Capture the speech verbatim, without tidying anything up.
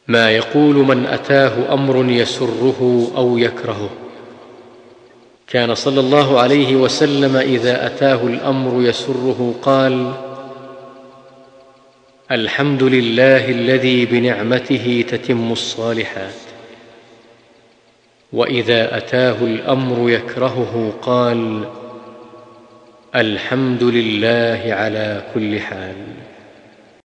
ما يقول من أتاه أمر يسره أو يكرهه. كان صلى الله عليه وسلم إذا أتاه الأمر يسره قال: الحمد لله الذي بنعمته تتم الصالحات. وإذا أتاه الأمر يكرهه قال: الحمد لله على كل حال.